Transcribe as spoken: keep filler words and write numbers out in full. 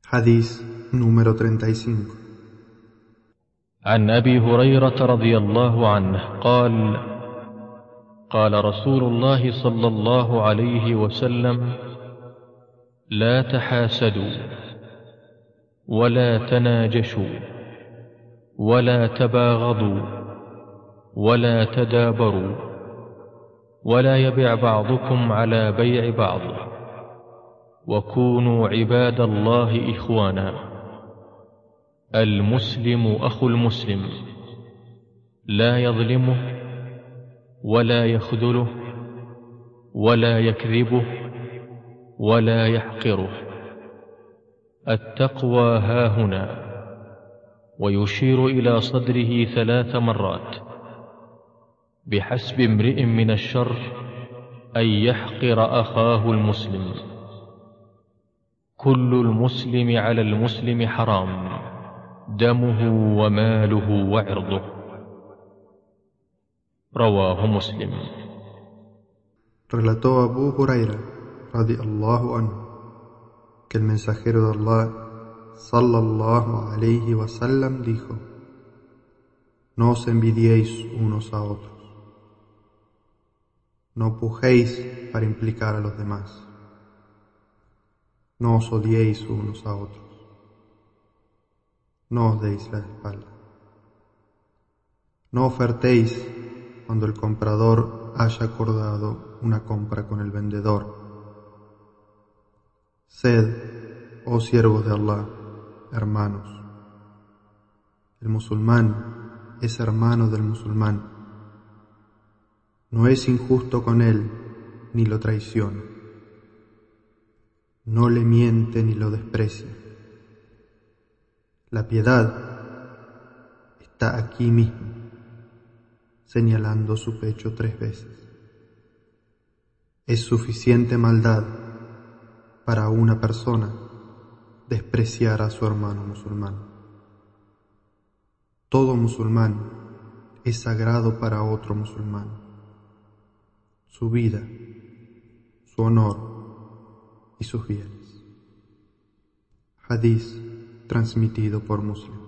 Hadís número treinta y cinco. عن أبي هريرة رضي الله عنه قال قال رسول الله صلى الله عليه وسلم: لا تحاسدوا ولا تناجشوا ولا تباغضوا ولا تدابروا ولا يبع بعضكم على بيع بعض وكونوا عباد الله إخوانا. المسلم أخو المسلم لا يظلمه ولا يخذله ولا يكذبه ولا يحقره. التقوى هاهنا، ويشير إلى صدره ثلاث مرات: بحسب امرئ من الشر أن يحقر أخاه المسلم. كل المسلم على المسلم حرام، دمه وماله وعرضه. رواه مسلم. Relató Abu Huraira, radiallahu anhu, que el mensajero de Allah, sallallahu alayhi wa sallam, dijo: No os envidiéis unos a otros, no pujéis para implicar a los demás, no os odiéis unos a otros, no os deis la espalda, no ofertéis cuando el comprador haya acordado una compra con el vendedor. Sed, oh siervos de Allah, hermanos. El musulmán es hermano del musulmán. No es injusto con él ni lo traiciona. No le miente ni lo desprecia. La piedad está aquí mismo, señalando su pecho tres veces. Es suficiente maldad para una persona despreciar a su hermano musulmán. Todo musulmán es sagrado para otro musulmán. Su vida, su honor y sus bienes. Hadís transmitido por Muslim.